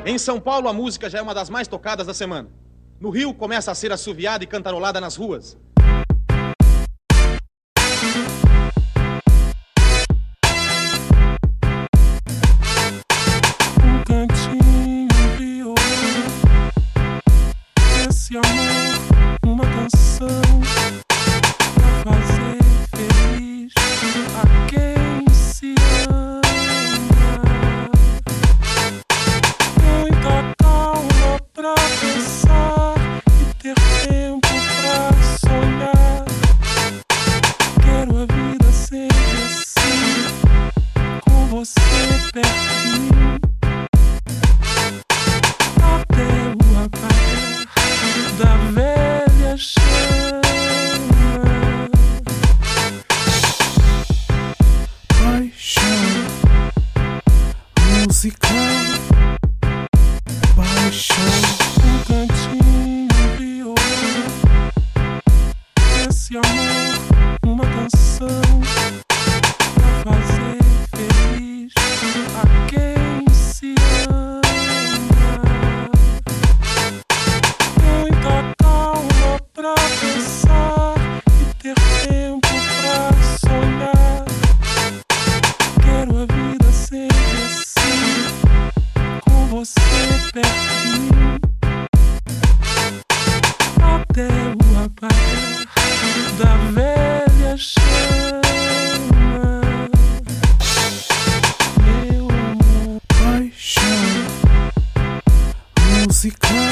Em São Paulo, a música já é uma das mais tocadas da semana. No Rio, começa a ser assoviada e cantarolada nas ruas. Um cantinho criou esse amor, uma canção pra fazer feliz a quem se ama. Muita calma pra pensar e ter tempo pra sonhar. Quero a vida sempre assim, com você perto de mim, até o apagar da velha chama. Paixão musical, paixão. Um cantinho criou esse amor, uma canção pra fazer feliz a quem se ama. Muita calma pra pensar e ter tempo pra sonhar. Quero a vida sempre assim, com você perto de mim, até o apagar da velha chama. Meu amor, paixão musical.